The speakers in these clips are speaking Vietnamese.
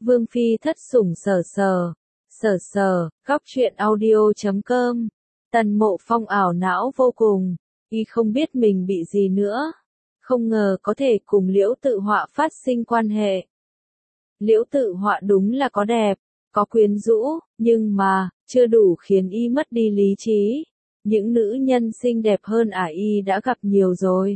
Vương phi thất sủng sở sở, góc truyện audio.com. Tần Mộ Phong ảo não vô cùng, y không biết mình bị gì nữa, không ngờ có thể cùng Liễu Tự Họa phát sinh quan hệ. Liễu Tự Họa đúng là có đẹp, có quyến rũ, nhưng mà, chưa đủ khiến y mất đi lý trí. Những nữ nhân xinh đẹp hơn y đã gặp nhiều rồi.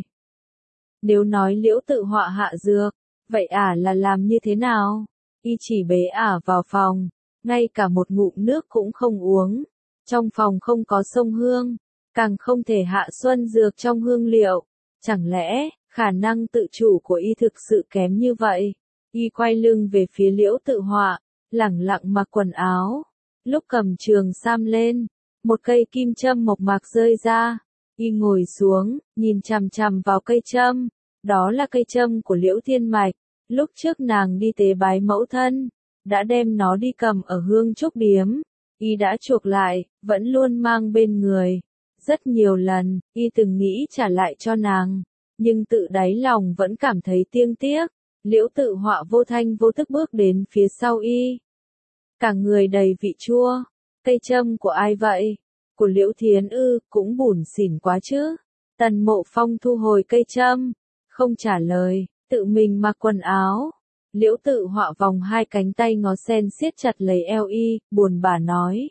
Nếu nói Liễu Tự Họa hạ dược, vậy là làm như thế nào? Y chỉ bế vào phòng, ngay cả một ngụm nước cũng không uống. Trong phòng không có sông hương, càng không thể hạ xuân dược trong hương liệu. Chẳng lẽ, khả năng tự chủ của y thực sự kém như vậy? Y quay lưng về phía Liễu Tự Họa, lẳng lặng mặc quần áo. Lúc cầm trường sam lên, một cây kim châm mộc mạc rơi ra. Y ngồi xuống, nhìn chằm chằm vào cây châm. Đó là cây châm của Liễu Thiên Mạch. Lúc trước nàng đi tế bái mẫu thân, đã đem nó đi cầm ở Hương Trúc Điếm. Y đã chuộc lại, vẫn luôn mang bên người. Rất nhiều lần, y từng nghĩ trả lại cho nàng, nhưng tự đáy lòng vẫn cảm thấy tiếc tiếc. Liễu Tự Họa vô thanh vô tức bước đến phía sau y. Cả người đầy vị chua. Cây châm của ai vậy? Của Liễu Thiến ư? Cũng bủn xỉn quá chứ. Tần Mộ Phong thu hồi cây châm, không trả lời, tự mình mặc quần áo. Liễu Tự Họa vòng hai cánh tay ngó sen siết chặt lấy eo y, buồn bã nói.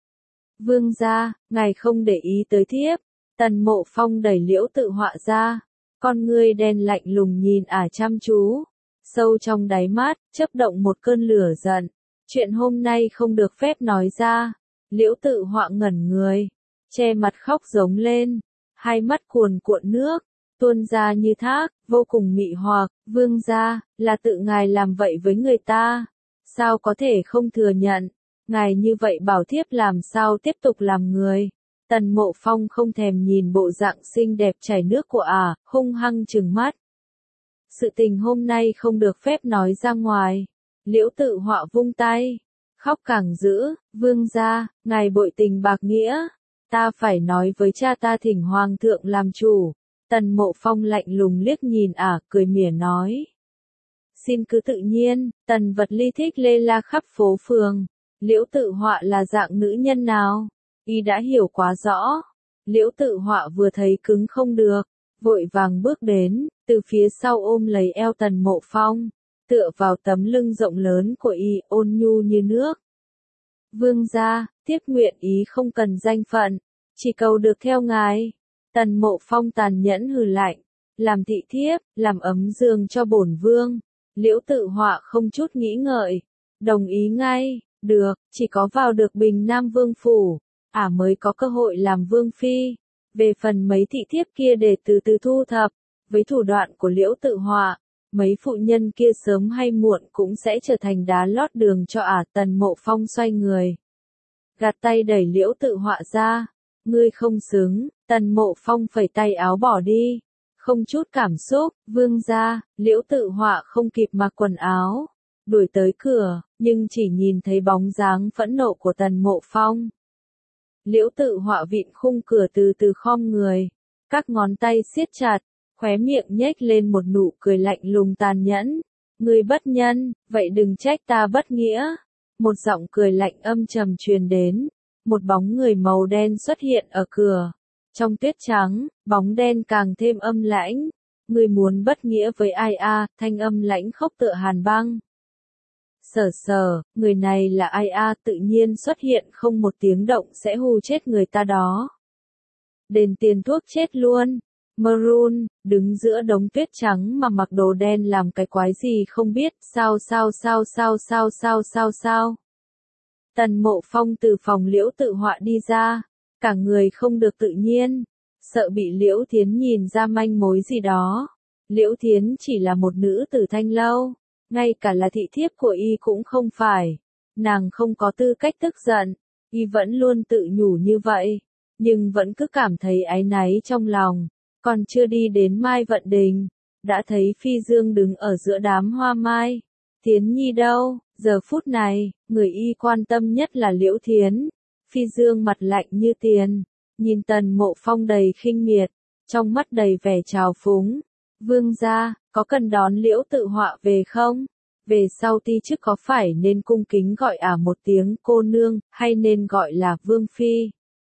Vương gia, ngài không để ý tới thiếp. Tần Mộ Phong đẩy Liễu Tự Họa ra, con ngươi đen lạnh lùng nhìn chăm chú. Sâu trong đáy mắt, chớp động một cơn lửa giận. Chuyện hôm nay không được phép nói ra. Liễu Tự Họa ngẩn người, che mặt khóc giống lên, hai mắt cuồn cuộn nước tuôn ra như thác, vô cùng mị hoặc. Vương gia, là tự ngài làm vậy với người ta, sao có thể không thừa nhận? Ngài như vậy bảo thiếp làm sao tiếp tục làm người? Tần Mộ Phong không thèm nhìn bộ dạng xinh đẹp chảy nước của hung hăng trừng mắt. Sự tình hôm nay không được phép nói ra ngoài. Liễu Tự Họa vung tay, khóc càng dữ. Vương gia, ngài bội tình bạc nghĩa, ta phải nói với cha ta thỉnh hoàng thượng làm chủ. Tần Mộ Phong lạnh lùng liếc nhìn cười mỉa nói. Xin cứ tự nhiên. Tần Vật Ly thích lê la khắp phố phường. Liễu Tự Họa là dạng nữ nhân nào? Y đã hiểu quá rõ. Liễu Tự Họa vừa thấy cứng không được, vội vàng bước đến, từ phía sau ôm lấy eo Tần Mộ Phong, tựa vào tấm lưng rộng lớn của y, ôn nhu như nước. Vương gia, thiếp nguyện ý không cần danh phận, chỉ cầu được theo ngài. Tần Mộ Phong tàn nhẫn hừ lạnh, làm thị thiếp, làm ấm giường cho bổn vương. Liễu Tự Họa không chút nghĩ ngợi, đồng ý ngay. Được, chỉ có vào được Bình Nam Vương phủ, mới có cơ hội làm vương phi. Về phần mấy thị thiếp kia để từ từ thu thập. Với thủ đoạn của Liễu Tự Họa, mấy phụ nhân kia sớm hay muộn cũng sẽ trở thành đá lót đường cho Tần Mộ Phong xoay người, gạt tay đẩy Liễu Tự Họa ra. Ngươi không xứng. Tần Mộ Phong phẩy tay áo bỏ đi, không chút cảm xúc. Vương gia, Liễu Tự Họa không kịp mặc quần áo, đuổi tới cửa, nhưng chỉ nhìn thấy bóng dáng phẫn nộ của Tần Mộ Phong. Liễu Tự Họa vịn khung cửa từ từ khom người, các ngón tay siết chặt, khóe miệng nhếch lên một nụ cười lạnh lùng tàn nhẫn. Ngươi bất nhân, vậy đừng trách ta bất nghĩa. Một giọng cười lạnh âm trầm truyền đến, một bóng người màu đen xuất hiện ở cửa. Trong tuyết trắng, bóng đen càng thêm âm lãnh. Ngươi muốn bất nghĩa với ai thanh âm lãnh khốc tựa hàn băng. Sở, người này là ai tự nhiên xuất hiện không một tiếng động sẽ hù chết người ta đó. Đền tiền thuốc chết luôn. Maroon, đứng giữa đống tuyết trắng mà mặc đồ đen làm cái quái gì không biết, sao. Tần Mộ Phong từ phòng Liễu Tự Họa đi ra, cả người không được tự nhiên, sợ bị Liễu Thiến nhìn ra manh mối gì đó. Liễu Thiến chỉ là một nữ tử thanh lâu, ngay cả là thị thiếp của y cũng không phải. Nàng không có tư cách tức giận, y vẫn luôn tự nhủ như vậy, nhưng vẫn cứ cảm thấy áy náy trong lòng. Còn chưa đi đến Mai Vận Đình, đã thấy Phi Dương đứng ở giữa đám hoa mai. Thiến Nhi đâu? Giờ phút này, người y quan tâm nhất là Liễu Thiến. Phi Dương mặt lạnh như tiền, nhìn Tần Mộ Phong đầy khinh miệt, trong mắt đầy vẻ trào phúng. Vương gia, có cần đón Liễu Tự Họa về không? về sau ti chức có phải nên cung kính gọi một tiếng cô nương, hay nên gọi là vương phi?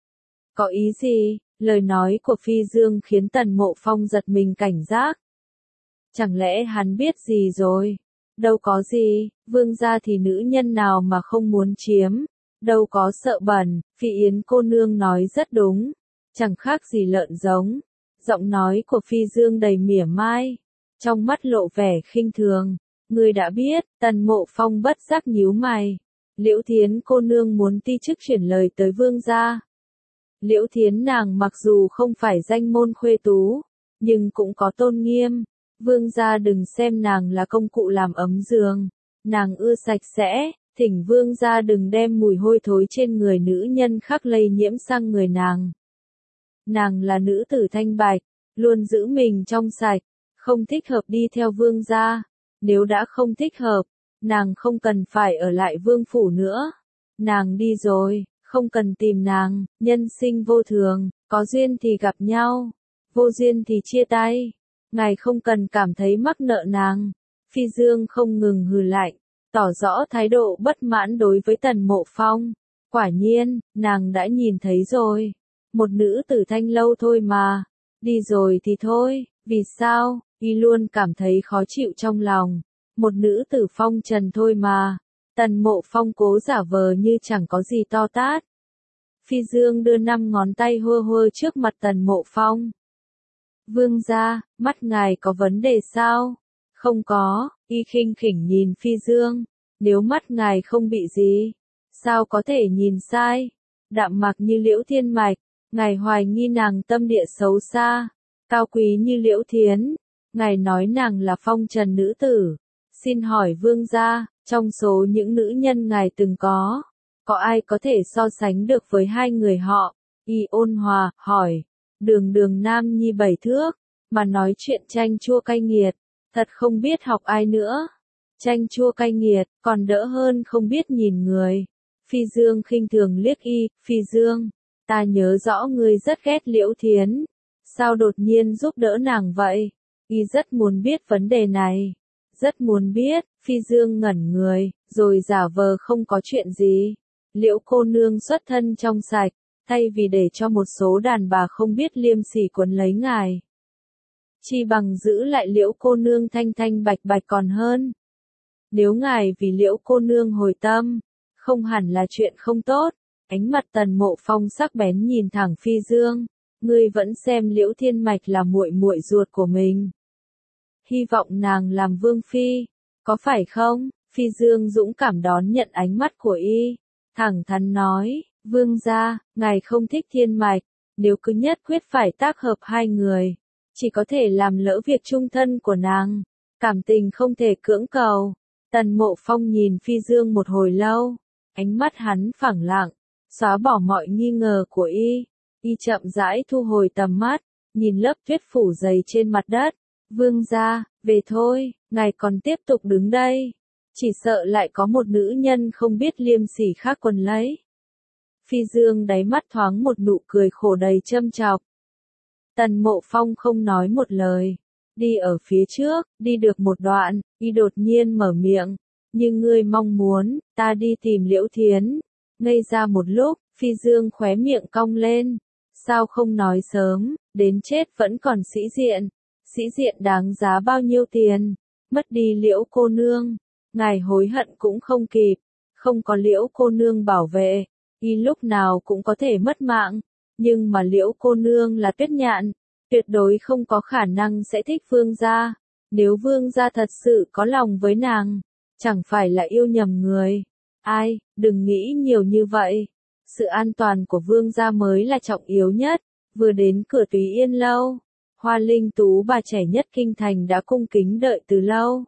Có ý gì? Lời nói của Phi Dương khiến Tần Mộ Phong giật mình cảnh giác. Chẳng lẽ hắn biết gì rồi? Đâu có gì, vương gia thì nữ nhân nào mà không muốn chiếm, đâu có sợ bẩn, Phi Yến cô nương nói rất đúng, chẳng khác gì lợn giống. Giọng nói của Phi Dương đầy mỉa mai, trong mắt lộ vẻ khinh thường. Ngươi đã biết, Tần Mộ Phong bất giác nhíu mày. Liễu Thiến cô nương muốn ti chức chuyển lời tới vương gia. Liễu Thiến nàng mặc dù không phải danh môn khuê tú, nhưng cũng có tôn nghiêm. Vương gia đừng xem nàng là công cụ làm ấm giường. Nàng ưa sạch sẽ, thỉnh vương gia đừng đem mùi hôi thối trên người nữ nhân khác lây nhiễm sang người nàng. Nàng là nữ tử thanh bạch, luôn giữ mình trong sạch, không thích hợp đi theo vương gia. Nếu đã không thích hợp, nàng không cần phải ở lại vương phủ nữa. Nàng đi rồi, không cần tìm nàng, nhân sinh vô thường, có duyên thì gặp nhau, vô duyên thì chia tay. Ngài không cần cảm thấy mắc nợ nàng. Phi Dương không ngừng hừ lạnh, tỏ rõ thái độ bất mãn đối với Tần Mộ Phong. Quả nhiên, nàng đã nhìn thấy rồi. Một nữ tử thanh lâu thôi mà. Đi rồi thì thôi, vì sao? Y luôn cảm thấy khó chịu trong lòng. Một nữ tử phong trần thôi mà. Tần Mộ Phong cố giả vờ như chẳng có gì to tát. Phi Dương đưa 5 ngón tay hơ hơ trước mặt Tần Mộ Phong. Vương gia, mắt ngài có vấn đề sao? Không có, y khinh khỉnh nhìn Phi Dương. Nếu mắt ngài không bị gì, sao có thể nhìn sai? Đạm mạc như Liễu Thiên Mạch, ngài hoài nghi nàng tâm địa xấu xa. Cao quý như Liễu Thiến, ngài nói nàng là phong trần nữ tử. Xin hỏi vương gia, trong số những nữ nhân ngài từng có ai có thể so sánh được với hai người họ? Y ôn hòa, hỏi. Đường đường nam nhi 7 thước, mà nói chuyện chanh chua cay nghiệt, thật không biết học ai nữa. Chanh chua cay nghiệt, còn đỡ hơn không biết nhìn người. Phi Dương khinh thường liếc y, Phi Dương, ta nhớ rõ ngươi rất ghét Liễu Thiến. Sao đột nhiên giúp đỡ nàng vậy? Y rất muốn biết vấn đề này. Rất muốn biết, Phi Dương ngẩn người, rồi giả vờ không có chuyện gì. Liễu cô nương xuất thân trong sạch, thay vì để cho một số đàn bà không biết liêm sỉ quấn lấy ngài. Chi bằng giữ lại Liễu cô nương thanh thanh bạch bạch còn hơn. Nếu ngài vì Liễu cô nương hồi tâm, không hẳn là chuyện không tốt. Ánh mặt Tần Mộ Phong sắc bén nhìn thẳng Phi Dương. Ngươi vẫn xem Liễu Thiên Mạch là muội muội ruột của mình. Hy vọng nàng làm vương phi, có phải không? Phi Dương dũng cảm đón nhận ánh mắt của y, thẳng thắn nói, vương gia, ngài không thích Thiên Mạch, nếu cứ nhất quyết phải tác hợp hai người, chỉ có thể làm lỡ việc chung thân của nàng, cảm tình không thể cưỡng cầu. Tần Mộ Phong nhìn Phi Dương một hồi lâu, ánh mắt hắn phẳng lặng, xóa bỏ mọi nghi ngờ của y chậm rãi thu hồi tầm mắt, nhìn lớp tuyết phủ dày trên mặt đất. Vương gia, về thôi, ngài còn tiếp tục đứng đây. Chỉ sợ lại có một nữ nhân không biết liêm sỉ khác quần lấy. Phi Dương đáy mắt thoáng một nụ cười khổ đầy châm chọc. Tần Mộ Phong không nói một lời. Đi ở phía trước, đi được một đoạn, y đột nhiên mở miệng. Như ngươi mong muốn, ta đi tìm Liễu Thiến. Ngây ra một lúc, Phi Dương khóe miệng cong lên. Sao không nói sớm, đến chết vẫn còn sĩ diện. Sĩ diện đáng giá bao nhiêu tiền? Mất đi Liễu cô nương, ngài hối hận cũng không kịp. Không có Liễu cô nương bảo vệ, y lúc nào cũng có thể mất mạng. Nhưng mà Liễu cô nương là Tuyết Nhạn, tuyệt đối không có khả năng sẽ thích vương gia. Nếu vương gia thật sự có lòng với nàng, chẳng phải là yêu nhầm người. Ai, đừng nghĩ nhiều như vậy. Sự an toàn của vương gia mới là trọng yếu nhất. Vừa đến cửa Túy Yên lâu, Hoa Linh Tú bà trẻ nhất kinh thành đã cung kính đợi từ lâu.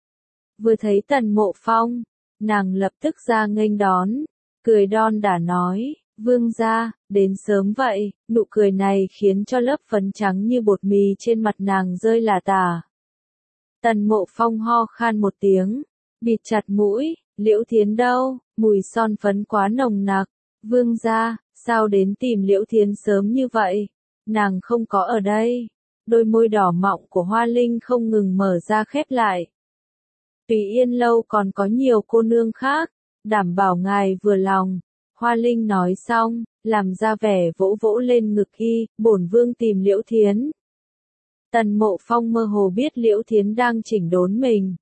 Vừa thấy Tần Mộ Phong, nàng lập tức ra nghênh đón, cười đon đả nói, vương gia, đến sớm vậy. Nụ cười này khiến cho lớp phấn trắng như bột mì trên mặt nàng rơi lả tả. Tần Mộ Phong ho khan một tiếng, bịt chặt mũi, Liễu Thiến đâu, mùi son phấn quá nồng nặc. Vương gia, sao đến tìm Liễu Thiến sớm như vậy? Nàng không có ở đây. Đôi môi đỏ mọng của Hoa Linh không ngừng mở ra khép lại. Tùy Yên lâu còn có nhiều cô nương khác, đảm bảo ngài vừa lòng. Hoa Linh nói xong, làm ra vẻ vỗ vỗ lên ngực y, bổn vương tìm Liễu Thiến. Tần Mộ Phong mơ hồ biết Liễu Thiến đang chỉnh đốn mình.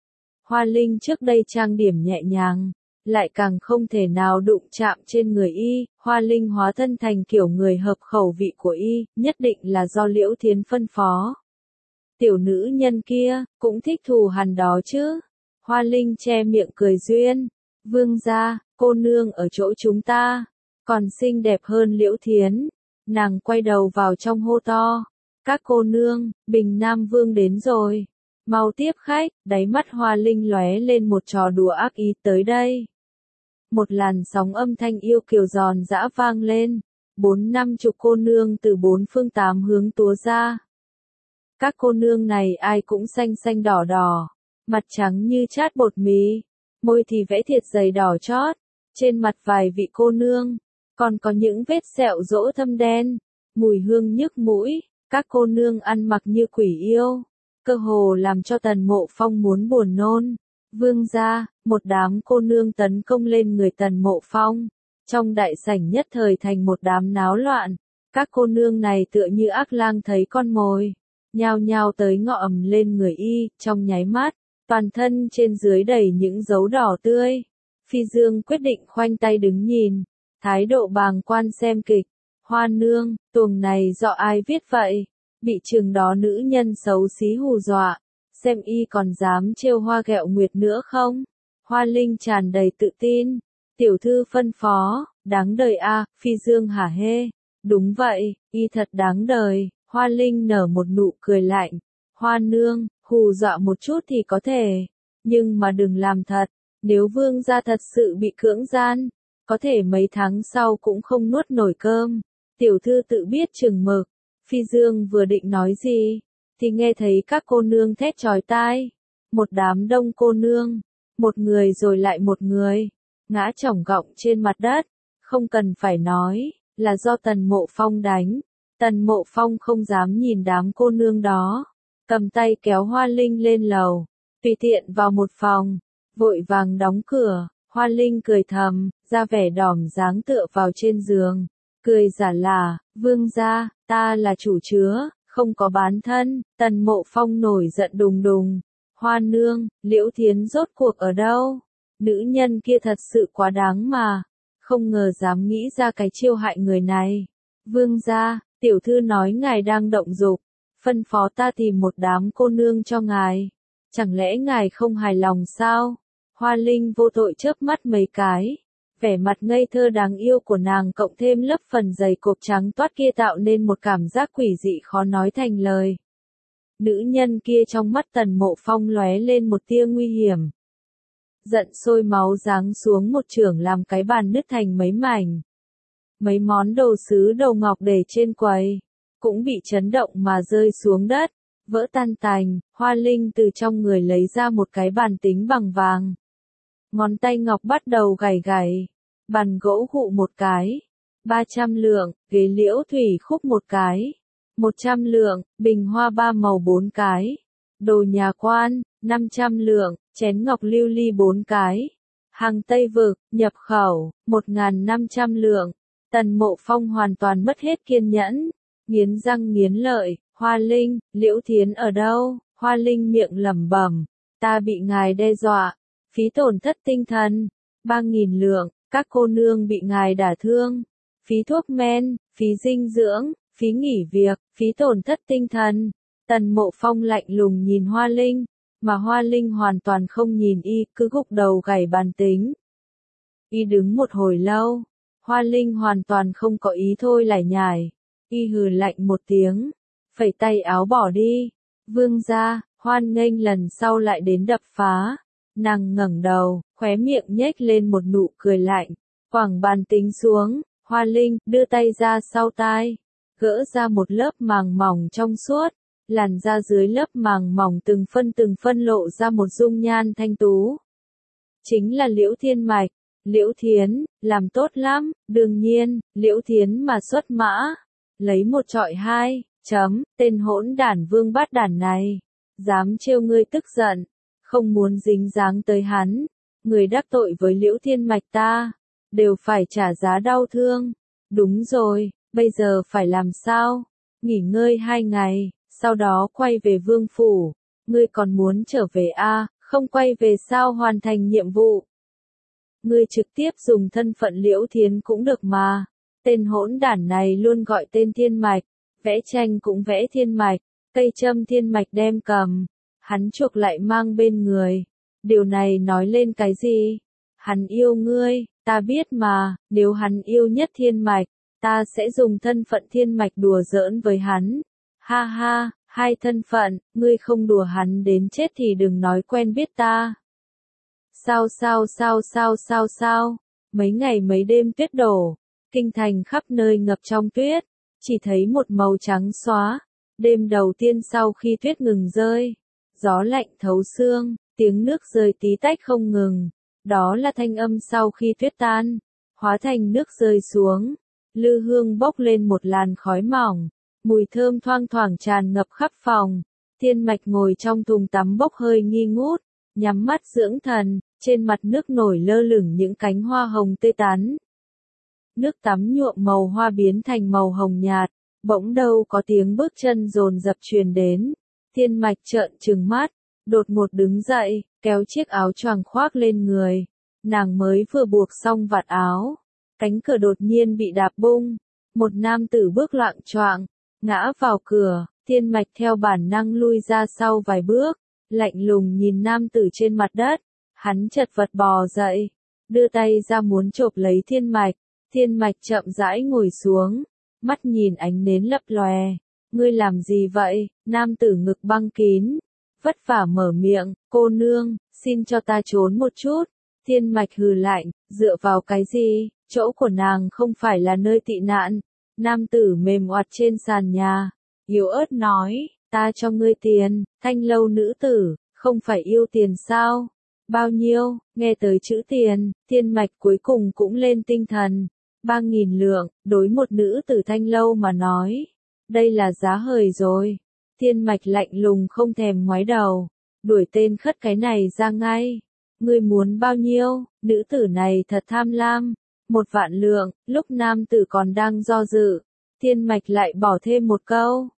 Hoa Linh trước đây trang điểm nhẹ nhàng, lại càng không thể nào đụng chạm trên người y, Hoa Linh hóa thân thành kiểu người hợp khẩu vị của y, nhất định là do Liễu Thiến phân phó. Tiểu nữ nhân kia, cũng thích thù hằn đó chứ. Hoa Linh che miệng cười duyên. Vương gia, cô nương ở chỗ chúng ta, còn xinh đẹp hơn Liễu Thiến. Nàng quay đầu vào trong hô to. Các cô nương, Bình Nam Vương đến rồi. Mau tiếp khách, đáy mắt Hoa Linh lóe lên một trò đùa ác ý tới đây. Một làn sóng âm thanh yêu kiều giòn giã vang lên. 4-50 cô nương từ 4 phương 8 hướng túa ra. Các cô nương này ai cũng xanh xanh đỏ đỏ, mặt trắng như chát bột mì, môi thì vẽ thiệt dày đỏ chót, trên mặt vài vị cô nương, còn có những vết sẹo rỗ thâm đen, mùi hương nhức mũi, các cô nương ăn mặc như quỷ yêu, cơ hồ làm cho Tần Mộ Phong muốn buồn nôn. Vương gia, một đám cô nương tấn công lên người Tần Mộ Phong, trong đại sảnh nhất thời thành một đám náo loạn, các cô nương này tựa như ác lang thấy con mồi. Nhao nhao tới ngọ ầm lên người y, trong nháy mắt, toàn thân trên dưới đầy những dấu đỏ tươi. Phi Dương quyết định khoanh tay đứng nhìn, thái độ bàng quan xem kịch. Hoa nương, tuồng này do ai viết vậy? Bị chừng đó nữ nhân xấu xí hù dọa, xem y còn dám trêu Hoa ghẹo nguyệt nữa không? Hoa Linh tràn đầy tự tin, tiểu thư phân phó, đáng đời a. Phi Dương hả hê. Đúng vậy, y thật đáng đời. Hoa Linh nở một nụ cười lạnh. Hoa nương, hù dọa một chút thì có thể, nhưng mà đừng làm thật. Nếu vương gia thật sự bị cưỡng gian, có thể mấy tháng sau cũng không nuốt nổi cơm. Tiểu thư tự biết chừng mực. Phi Dương vừa định nói gì, thì nghe thấy các cô nương thét chói tai. Một đám đông cô nương, một người rồi lại một người, ngã chỏng gọng trên mặt đất. Không cần phải nói, là do Tần Mộ Phong đánh. Tần Mộ Phong không dám nhìn đám cô nương đó, cầm tay kéo Hoa Linh lên lầu, tùy tiện vào một phòng, vội vàng đóng cửa. Hoa Linh cười thầm, ra vẻ đỏm dáng tựa vào trên giường, cười giả là, vương gia, ta là chủ chứa, không có bán thân. Tần Mộ Phong nổi giận đùng đùng. Hoa nương, Liễu Thiến rốt cuộc ở đâu? Nữ nhân kia thật sự quá đáng mà, không ngờ dám nghĩ ra cái chiêu hại người này. Vương gia, tiểu thư nói ngài đang động dục, phân phó ta tìm một đám cô nương cho ngài. Chẳng lẽ ngài không hài lòng sao? Hoa Linh vô tội chớp mắt mấy cái. Vẻ mặt ngây thơ đáng yêu của nàng cộng thêm lớp phần dày cộp trắng toát kia tạo nên một cảm giác quỷ dị khó nói thành lời. Nữ nhân kia trong mắt Tần Mộ Phong lóe lên một tia nguy hiểm. Giận sôi máu giáng xuống một chưởng làm cái bàn nứt thành mấy mảnh. Mấy món đồ sứ đầu ngọc để trên quầy, cũng bị chấn động mà rơi xuống đất, vỡ tan tành. Hoa Linh từ trong người lấy ra một cái bàn tính bằng vàng. Ngón tay ngọc bắt đầu gảy gảy, bàn gỗ hụ một cái, 300 lượng, ghế liễu thủy khúc một cái, 100 lượng, bình hoa 3 màu 4 cái, đồ nhà quan, 500 lượng, chén ngọc lưu ly 4 cái, hàng Tây Vực, nhập khẩu, 1.500 lượng. Tần Mộ Phong hoàn toàn mất hết kiên nhẫn, nghiến răng nghiến lợi. Hoa Linh, Liễu Thiến ở đâu? Hoa Linh miệng lẩm bẩm, ta bị ngài đe dọa, phí tổn thất tinh thần, 3.000 lượng, các cô nương bị ngài đả thương, phí thuốc men, phí dinh dưỡng, phí nghỉ việc, phí tổn thất tinh thần. Tần Mộ Phong lạnh lùng nhìn Hoa Linh, mà Hoa Linh hoàn toàn không nhìn y, cứ gục đầu gảy bàn tính. Y đứng một hồi lâu, Hoa Linh hoàn toàn không có ý thôi lải nhải, y hừ lạnh một tiếng, phẩy tay áo bỏ đi. Vương gia, hoan nghênh lần sau lại đến đập phá. Nàng ngẩng đầu, khóe miệng nhếch lên một nụ cười lạnh, quẳng bàn tính xuống. Hoa Linh đưa tay ra sau tai, gỡ ra một lớp màng mỏng trong suốt, làn da dưới lớp màng mỏng từng phân lộ ra một dung nhan thanh tú. Chính là Liễu Thiên Mạch. Liễu Thiến, làm tốt lắm. Đương nhiên, Liễu Thiến mà xuất mã, lấy một trọi hai, tên hỗn đản vương bát đản này, dám trêu ngươi tức giận, không muốn dính dáng tới hắn. Người đắc tội với Liễu Thiên Mạch ta, đều phải trả giá đau thương. Đúng rồi, bây giờ phải làm sao? Nghỉ ngơi 2 ngày, sau đó quay về vương phủ. Ngươi còn muốn trở về không quay về sao hoàn thành nhiệm vụ? Ngươi trực tiếp dùng thân phận Liễu Thiến cũng được mà. Tên hỗn đản này luôn gọi tên Thiên Mạch, vẽ tranh cũng vẽ Thiên Mạch, cây châm Thiên Mạch đem cầm, hắn chuộc lại mang bên người. Điều này nói lên cái gì? Hắn yêu ngươi, ta biết mà, nếu hắn yêu nhất Thiên Mạch, ta sẽ dùng thân phận Thiên Mạch đùa giỡn với hắn. Ha ha, 2 thân phận, ngươi không đùa hắn đến chết thì đừng nói quen biết ta. Sao? Mấy ngày mấy đêm tuyết đổ, kinh thành khắp nơi ngập trong tuyết, chỉ thấy một màu trắng xóa. Đêm đầu tiên sau khi tuyết ngừng rơi, gió lạnh thấu xương, tiếng nước rơi tí tách không ngừng. Đó là thanh âm sau khi tuyết tan, hóa thành nước rơi xuống. Lư hương bốc lên một làn khói mỏng, mùi thơm thoang thoảng tràn ngập khắp phòng. Thiên Mạch ngồi trong thùng tắm bốc hơi nghi ngút, nhắm mắt dưỡng thần, trên mặt nước nổi lơ lửng những cánh hoa hồng tươi tắn. Nước tắm nhuộm màu hoa biến thành màu hồng nhạt, bỗng đâu có tiếng bước chân dồn dập truyền đến. Thiên Mạch trợn trừng mắt, đột ngột đứng dậy, kéo chiếc áo choàng khoác lên người. Nàng mới vừa buộc xong vạt áo, cánh cửa đột nhiên bị đạp bung, một nam tử bước loạng choạng, ngã vào cửa. Thiên Mạch theo bản năng lui ra sau vài bước, lạnh lùng nhìn nam tử trên mặt đất. Hắn chật vật bò dậy, đưa tay ra muốn chộp lấy Thiên Mạch. Thiên Mạch chậm rãi ngồi xuống, mắt nhìn ánh nến lấp lòe. Ngươi làm gì vậy? Nam tử ngực băng kín, vất vả mở miệng. Cô nương, xin cho ta trốn một chút. Thiên Mạch hừ lạnh, dựa vào cái gì? Chỗ của nàng không phải là nơi tị nạn. Nam tử mềm oặt trên sàn nhà, yếu ớt nói, ta cho ngươi tiền. Thanh lâu nữ tử, không phải yêu tiền sao? Bao nhiêu? Nghe tới chữ tiền, Thiên Mạch cuối cùng cũng lên tinh thần. 3.000 lượng, đối một nữ tử thanh lâu mà nói. Đây là giá hời rồi. Thiên Mạch lạnh lùng không thèm ngoái đầu, đuổi tên khất cái này ra ngay. Ngươi muốn bao nhiêu? Nữ tử này thật tham lam. 1.000.000 lượng. Lúc nam tử còn đang do dự, Thiên Mạch lại bỏ thêm một câu.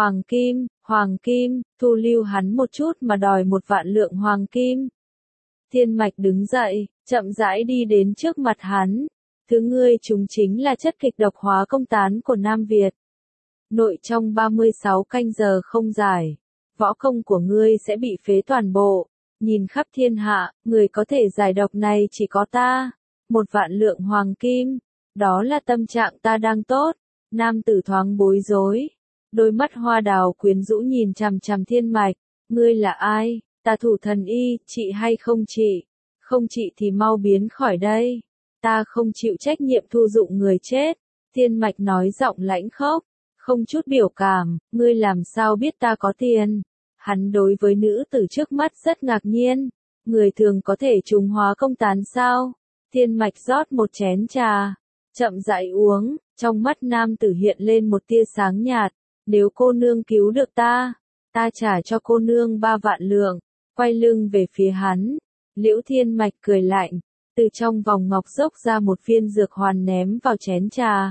Hoàng kim, thu lưu hắn một chút mà đòi 1.000.000 lượng hoàng kim. Thiên Mạch đứng dậy, chậm rãi đi đến trước mặt hắn. Thứ ngươi chúng chính là chất kịch độc hóa công tán của Nam Việt. Nội trong 36 canh giờ không giải, võ công của ngươi sẽ bị phế toàn bộ. Nhìn khắp thiên hạ, người có thể giải độc này chỉ có ta. 1.000.000 lượng hoàng kim, đó là tâm trạng ta đang tốt. Nam tử thoáng bối rối, đôi mắt hoa đào quyến rũ nhìn chằm chằm Thiên Mạch. Ngươi là ai? Ta Thủ Thần Y, trị hay không trị? Không trị thì mau biến khỏi đây. Ta không chịu trách nhiệm thu dụng người chết. Thiên Mạch nói giọng lãnh khốc, không chút biểu cảm. Ngươi làm sao biết ta có tiền? Hắn đối với nữ tử trước mắt rất ngạc nhiên. Người thường có thể trùng hóa công tán sao? Thiên Mạch rót một chén trà, chậm rãi uống, trong mắt nam tử hiện lên một tia sáng nhạt. Nếu cô nương cứu được ta trả cho cô nương 3.000.000 lượng. Quay lưng về phía hắn, Liễu Thiên Mạch cười lạnh, từ trong vòng ngọc dốc ra một viên dược hoàn ném vào chén trà.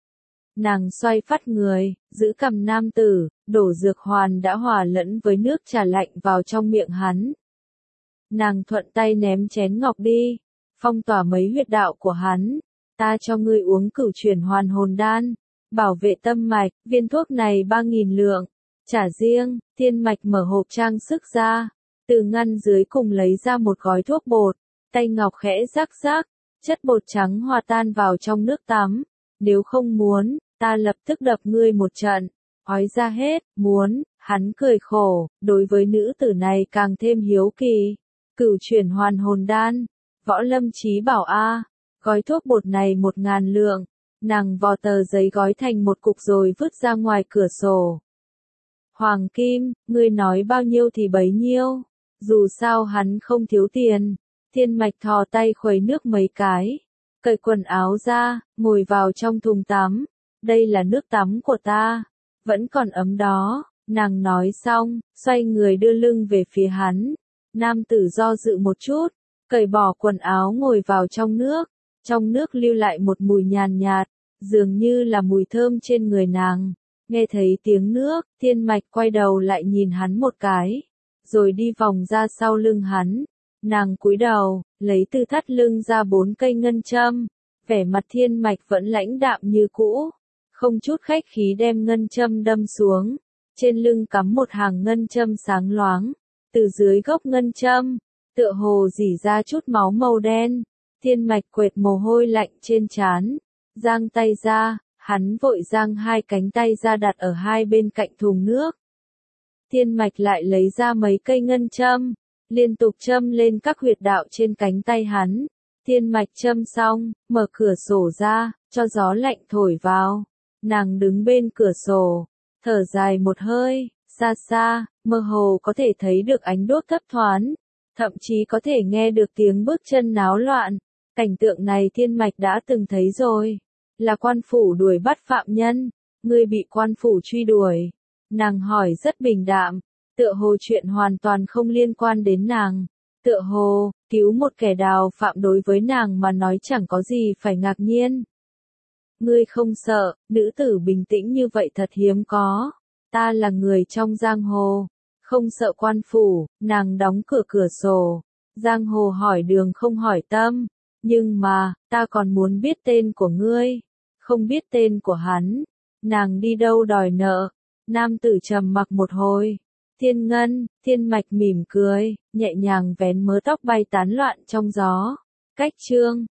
Nàng xoay phát người, giữ cầm nam tử, đổ dược hoàn đã hòa lẫn với nước trà lạnh vào trong miệng hắn. Nàng thuận tay ném chén ngọc đi, phong tỏa mấy huyệt đạo của hắn. Ta cho ngươi uống Cửu Chuyển Hoàn Hồn Đan, bảo vệ tâm mạch. Viên thuốc này 3.000 lượng. Trả riêng. Thiên Mạch mở hộp trang sức ra, từ ngăn dưới cùng lấy ra một gói thuốc bột, tay ngọc khẽ rắc rắc, chất bột trắng hòa tan vào trong nước tắm. Nếu không muốn, ta lập tức đập ngươi một trận. Ói ra hết. Muốn. Hắn cười khổ, đối với nữ tử này càng thêm hiếu kỳ. Cửu Chuyển Hoàn Hồn Đan. Võ Lâm Chí bảo gói thuốc bột này 1.000 lượng. Nàng vò tờ giấy gói thành một cục rồi vứt ra ngoài cửa sổ. Hoàng kim, ngươi nói bao nhiêu thì bấy nhiêu. Dù sao hắn không thiếu tiền. Thiên Mạch thò tay khuấy nước mấy cái, cởi quần áo ra, ngồi vào trong thùng tắm. Đây là nước tắm của ta, vẫn còn ấm đó. Nàng nói xong, xoay người đưa lưng về phía hắn. Nam tử do dự một chút, cởi bỏ quần áo ngồi vào trong nước. Trong nước lưu lại một mùi nhàn nhạt, dường như là mùi thơm trên người nàng. Nghe thấy tiếng nước, Thiên Mạch quay đầu lại nhìn hắn một cái, rồi đi vòng ra sau lưng hắn. Nàng cúi đầu, lấy từ thắt lưng ra 4 cây ngân châm. Vẻ mặt Thiên Mạch vẫn lãnh đạm như cũ, không chút khách khí đem ngân châm đâm xuống. Trên lưng cắm một hàng ngân châm sáng loáng, từ dưới gốc ngân châm, tựa hồ rỉ ra chút máu màu đen. Thiên Mạch quệt mồ hôi lạnh trên trán, giang tay ra, hắn vội giang 2 cánh tay ra đặt ở hai bên cạnh thùng nước. Thiên Mạch lại lấy ra mấy cây ngân châm, liên tục châm lên các huyệt đạo trên cánh tay hắn. Thiên Mạch châm xong, mở cửa sổ ra, cho gió lạnh thổi vào. Nàng đứng bên cửa sổ, thở dài một hơi, xa xa, mơ hồ có thể thấy được ánh đuốc thấp thoáng, thậm chí có thể nghe được tiếng bước chân náo loạn. Cảnh tượng này Thiên Mạch đã từng thấy rồi, là quan phủ đuổi bắt phạm nhân. Ngươi bị quan phủ truy đuổi? Nàng hỏi rất bình đạm, tựa hồ chuyện hoàn toàn không liên quan đến nàng. Tựa hồ, cứu một kẻ đào phạm đối với nàng mà nói chẳng có gì phải ngạc nhiên. Ngươi không sợ? Nữ tử bình tĩnh như vậy thật hiếm có. Ta là người trong giang hồ, không sợ quan phủ. Nàng đóng cửa sổ. Giang hồ hỏi đường không hỏi tâm. Nhưng mà, ta còn muốn biết tên của ngươi. Không biết tên của hắn. Nàng đi đâu đòi nợ? Nam tử trầm mặc một hồi. Thiên Ngân. Thiên Mạch mỉm cười, nhẹ nhàng vén mớ tóc bay tán loạn trong gió. Cách chương